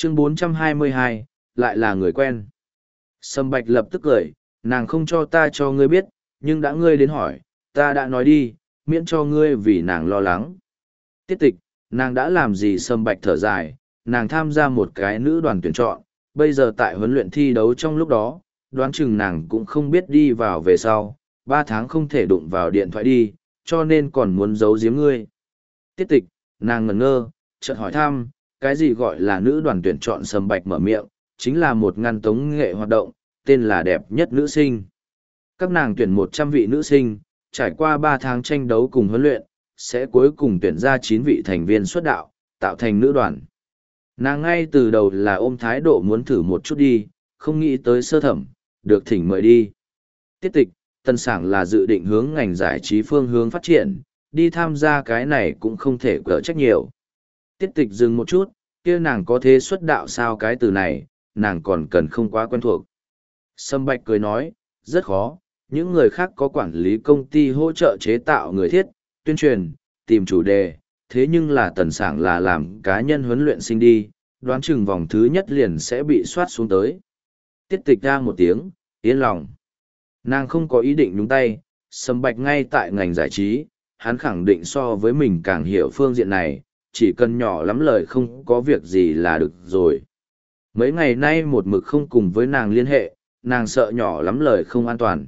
Chương 422, lại là người quen. Sâm Bạch lập tức cười, nàng không cho ta cho ngươi biết, nhưng đã ngươi đến hỏi, ta đã nói đi, miễn cho ngươi vì nàng lo lắng. Tiết tịch, nàng đã làm gì? Sâm Bạch thở dài, nàng tham gia một cái nữ đoàn tuyển chọn, bây giờ tại huấn luyện thi đấu trong lúc đó, đoán chừng nàng cũng không biết đi vào về sau, 3 tháng không thể đụng vào điện thoại đi, cho nên còn muốn giấu giếm ngươi. Tiết tịch, nàng ngẩn ngơ, chợt hỏi thăm, cái gì gọi là nữ đoàn tuyển chọn? Sâm Bạch mở miệng, chính là một ngăn tống nghệ hoạt động, tên là đẹp nhất nữ sinh. Các nàng tuyển 100 vị nữ sinh, trải qua 3 tháng tranh đấu cùng huấn luyện, sẽ cuối cùng tuyển ra 9 vị thành viên xuất đạo, tạo thành nữ đoàn. Nàng ngay từ đầu là ôm thái độ muốn thử một chút đi, không nghĩ tới sơ thẩm, được thỉnh mời đi. Tiết tịch, Tân Sảng là dự định hướng ngành giải trí phương hướng phát triển, đi tham gia cái này cũng không thể cỡ trách nhiều. Tiết tịch dừng một chút, kia nàng có thế xuất đạo sao? Cái từ này, nàng còn cần không quá quen thuộc. Sâm Bạch cười nói, rất khó, những người khác có quản lý công ty hỗ trợ chế tạo người thiết, tuyên truyền, tìm chủ đề, thế nhưng là Tần Sảng là làm cá nhân huấn luyện sinh đi, đoán chừng vòng thứ nhất liền sẽ bị soát xuống tới. Tiết tịch ra một tiếng, yên lòng. Nàng không có ý định nhúng tay, Sâm Bạch ngay tại ngành giải trí, hắn khẳng định so với mình càng hiểu phương diện này, chỉ cần nhỏ lắm lời không có việc gì là được rồi. Mấy ngày nay một mực không cùng với nàng liên hệ, nàng sợ nhỏ lắm lời không an toàn.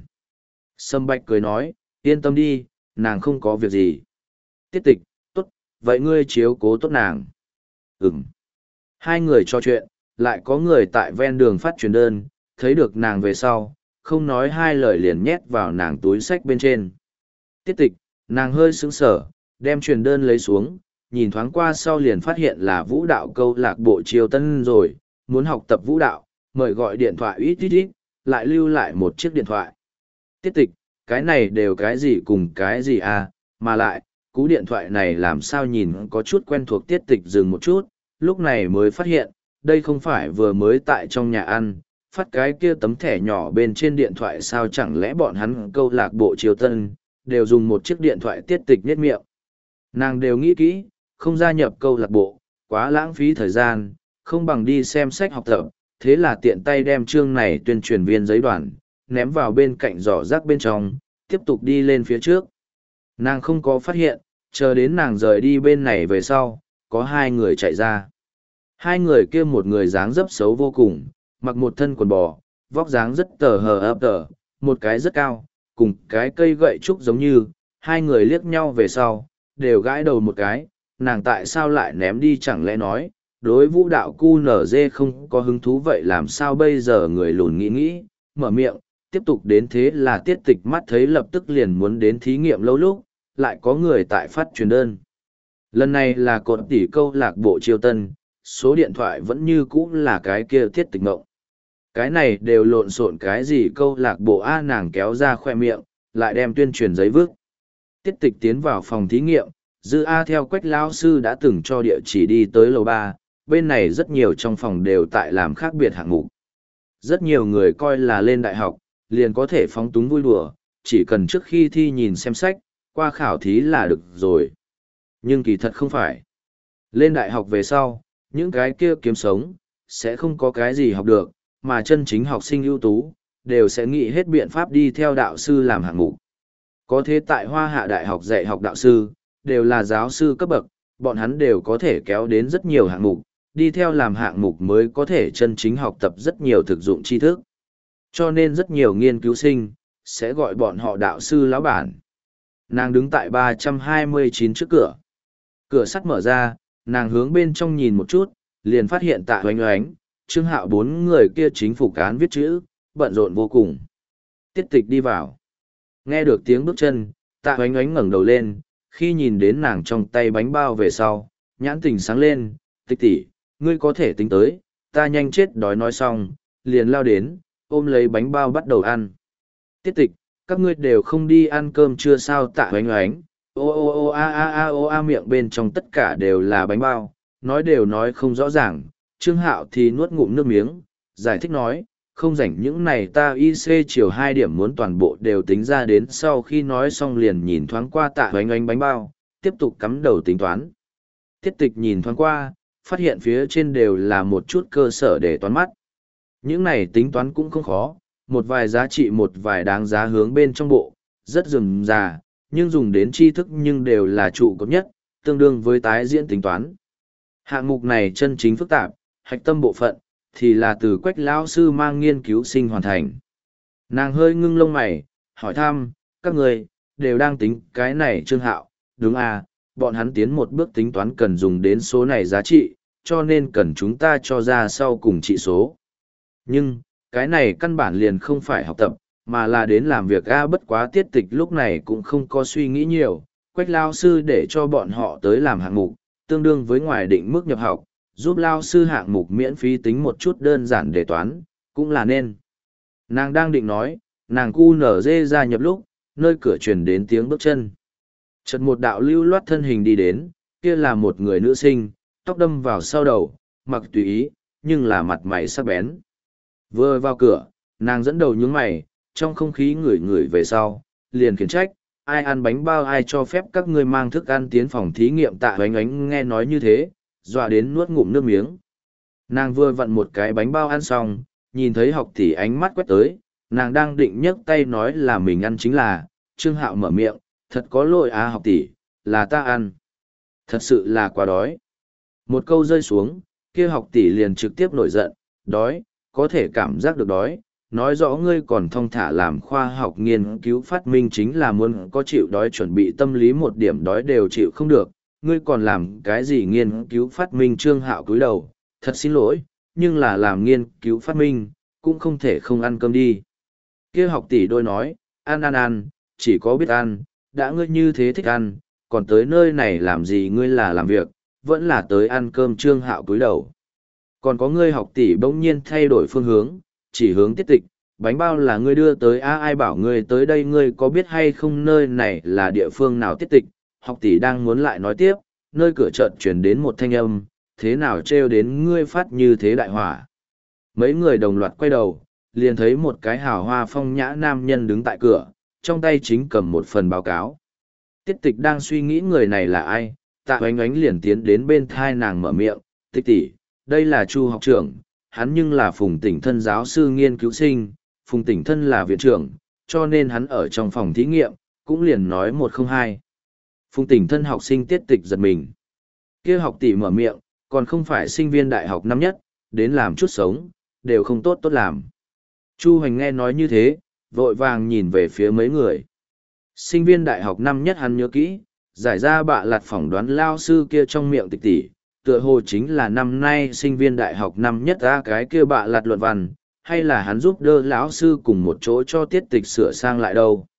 Sâm Bạch cười nói, yên tâm đi, nàng không có việc gì. Tiết tịch, tốt, vậy ngươi chiếu cố tốt nàng. Ừm. Hai người trò chuyện, lại có người tại ven đường phát truyền đơn, thấy được nàng về sau, không nói hai lời liền nhét vào nàng túi xách bên trên. Tiết tịch, nàng hơi sững sờ, đem truyền đơn lấy xuống, nhìn thoáng qua sau liền phát hiện là vũ đạo câu lạc bộ Triều Tân rồi, muốn học tập vũ đạo, mời gọi điện thoại ít ít ít, lại lưu lại một chiếc điện thoại. Tiết tịch, cái này đều cái gì cùng cái gì à, mà lại, cú điện thoại này làm sao nhìn có chút quen thuộc. Tiết tịch dừng một chút, lúc này mới phát hiện, đây không phải vừa mới tại trong nhà ăn, phát cái kia tấm thẻ nhỏ bên trên điện thoại sao? Chẳng lẽ bọn hắn câu lạc bộ Triều Tân, đều dùng một chiếc điện thoại? Tiết tịch nhếch miệng. Nàng đều nghĩ kỹ, không gia nhập câu lạc bộ, quá lãng phí thời gian, không bằng đi xem sách học tập, thế là tiện tay đem chương này tuyên truyền viên giấy đoàn, ném vào bên cạnh giỏ rác bên trong, tiếp tục đi lên phía trước. Nàng không có phát hiện, chờ đến nàng rời đi bên này về sau, có hai người chạy ra. Hai người kia một người dáng dấp xấu vô cùng, mặc một thân quần bò, vóc dáng rất tờ hờ ấp tờ, một cái rất cao, cùng cái cây gậy trúc giống như, hai người liếc nhau về sau, đều gãi đầu một cái, nàng tại sao lại ném đi? Chẳng lẽ nói, đối vũ đạo QNZ không có hứng thú? Vậy làm sao bây giờ? Người lùn nghĩ, mở miệng, tiếp tục đến. Thế là Tiết tịch mắt thấy lập tức liền muốn đến thí nghiệm lâu lúc, lại có người tại phát truyền đơn. Lần này là cột tỷ câu lạc bộ Triều Tân, số điện thoại vẫn như cũ là cái kia Tiết tịch mộng. Cái này đều lộn xộn cái gì câu lạc bộ A? Nàng kéo ra khoe miệng, lại đem tuyên truyền giấy vứt. Tiết tịch tiến vào phòng thí nghiệm, Dư A theo Quách lão sư đã từng cho địa chỉ đi tới lầu 3, bên này rất nhiều trong phòng đều tại làm khác biệt hạng mục. Rất nhiều người coi là lên đại học, liền có thể phóng túng vui đùa, chỉ cần trước khi thi nhìn xem sách, qua khảo thí là được rồi. Nhưng kỳ thật không phải. Lên đại học về sau, những cái kia kiếm sống, sẽ không có cái gì học được, mà chân chính học sinh ưu tú, đều sẽ nghĩ hết biện pháp đi theo đạo sư làm hạng mục. Có thế tại Hoa Hạ Đại học dạy học đạo sư, đều là giáo sư cấp bậc, bọn hắn đều có thể kéo đến rất nhiều hạng mục, đi theo làm hạng mục mới có thể chân chính học tập rất nhiều thực dụng tri thức. Cho nên rất nhiều nghiên cứu sinh, sẽ gọi bọn họ đạo sư lão bản. Nàng đứng tại 329 trước cửa. Cửa sắt mở ra, nàng hướng bên trong nhìn một chút, liền phát hiện Tạ Oánh Oánh, Trương Hạo bốn người kia chính phủ cán viết chữ, bận rộn vô cùng. Tiết tịch đi vào. Nghe được tiếng bước chân, Tạ Oánh Oánh ngẩng đầu lên, khi nhìn đến nàng trong tay bánh bao về sau, nhãn tình sáng lên, tịch tỷ, ngươi có thể tính tới, ta nhanh chết đói. Nói xong, liền lao đến, ôm lấy bánh bao bắt đầu ăn. Tiết tịch, các ngươi đều không đi ăn cơm chưa sao? Tạ Oánh Oánh, ô ô ô a a a ô a, miệng bên trong tất cả đều là bánh bao, nói đều nói không rõ ràng. Trương Hạo thì nuốt ngụm nước miếng, giải thích nói, không rảnh những này, ta IC chiều 2 điểm muốn toàn bộ đều tính ra đến. Sau khi nói xong liền nhìn thoáng qua Tạ Oánh Oánh bánh bao, tiếp tục cắm đầu tính toán. Tiết tịch nhìn thoáng qua, phát hiện phía trên đều là một chút cơ sở để toán mắt. Những này tính toán cũng không khó, một vài giá trị một vài đáng giá hướng bên trong bộ, rất rườm rà, nhưng dùng đến tri thức nhưng đều là trụ cột nhất, tương đương với tái diễn tính toán. Hạng mục này chân chính phức tạp, hạch tâm bộ phận, thì là từ Quách lão sư mang nghiên cứu sinh hoàn thành. Nàng hơi ngưng lông mày, hỏi thăm, các người, đều đang tính cái này Trương Hạo, đúng à, bọn hắn tiến một bước tính toán cần dùng đến số này giá trị, cho nên cần chúng ta cho ra sau cùng trị số. Nhưng, cái này căn bản liền không phải học tập, mà là đến làm việc bất quá tiết tịch lúc này cũng không có suy nghĩ nhiều, Quách lao sư để cho bọn họ tới làm hạng mục, tương đương với ngoài định mức nhập học, giúp lao sư hạng mục miễn phí tính một chút đơn giản đề toán, cũng là nên. Nàng đang định nói, nàng cu nở dê ra nhập lúc, nơi cửa truyền đến tiếng bước chân. Chợt một đạo lưu loát thân hình đi đến, kia là một người nữ sinh, tóc đâm vào sau đầu, mặc tùy ý, nhưng là mặt mày sắc bén. Vừa vào cửa, nàng dẫn đầu nhướng mày, trong không khí ngửi ngửi về sau, liền khiển trách, ai ăn bánh bao ai cho phép các ngươi mang thức ăn tiến phòng thí nghiệm. Tạ Oánh Oánh nghe nói như thế, dọa đến nuốt ngụm nước miếng. Nàng vừa vặn một cái bánh bao ăn xong, nhìn thấy học tỷ ánh mắt quét tới, nàng đang định nhấc tay nói là mình ăn chính là, Trương Hạo mở miệng, thật có lỗi học tỷ, là ta ăn. Thật sự là quá đói. Một câu rơi xuống, kia học tỷ liền trực tiếp nổi giận, đói, có thể cảm giác được đói, nói rõ ngươi còn thong thả làm khoa học nghiên cứu phát minh chính là muốn có chịu đói chuẩn bị tâm lý một điểm đói đều chịu không được, ngươi còn làm cái gì nghiên cứu phát minh. Trương Hạo cúi đầu, thật xin lỗi, nhưng là làm nghiên cứu phát minh, cũng không thể không ăn cơm đi. Kia học tỷ đôi nói, ăn, chỉ có biết ăn, đã ngươi như thế thích ăn, còn tới nơi này làm gì, ngươi là làm việc, vẫn là tới ăn cơm. Trương Hạo cúi đầu. Còn có ngươi học tỷ bỗng nhiên thay đổi phương hướng, chỉ hướng tiết tịch, bánh bao là ngươi đưa tới ai bảo ngươi tới đây, ngươi có biết hay không nơi này là địa phương nào. Tiết tịch, học tỷ đang muốn lại nói tiếp, nơi cửa chợt chuyển đến một thanh âm, thế nào trêu đến ngươi phát như thế đại hỏa. Mấy người đồng loạt quay đầu, liền thấy một cái hào hoa phong nhã nam nhân đứng tại cửa, trong tay chính cầm một phần báo cáo. Tiết tịch đang suy nghĩ người này là ai, Tạ Oánh Oánh liền tiến đến bên thai nàng mở miệng, Tịch tỷ, đây là Chu học trưởng, hắn nhưng là Phùng Tỉnh Thân giáo sư nghiên cứu sinh, Phùng Tỉnh Thân là viện trưởng, cho nên hắn ở trong phòng thí nghiệm, cũng liền nói 102. Phùng Tỉnh Thân học sinh Tiết tịch giật mình. Kia học tỷ mở miệng, còn không phải sinh viên đại học năm nhất, đến làm chút sống, đều không tốt làm. Chu Hoành nghe nói như thế, vội vàng nhìn về phía mấy người. Sinh viên đại học năm nhất hắn nhớ kỹ, giải ra bạ lặt phỏng đoán lao sư kia trong miệng Tịch tỷ, tựa hồ chính là năm nay sinh viên đại học năm nhất ra cái kia bạ lặt luận văn, hay là hắn giúp đỡ lão sư cùng một chỗ cho tiết tịch sửa sang lại đâu.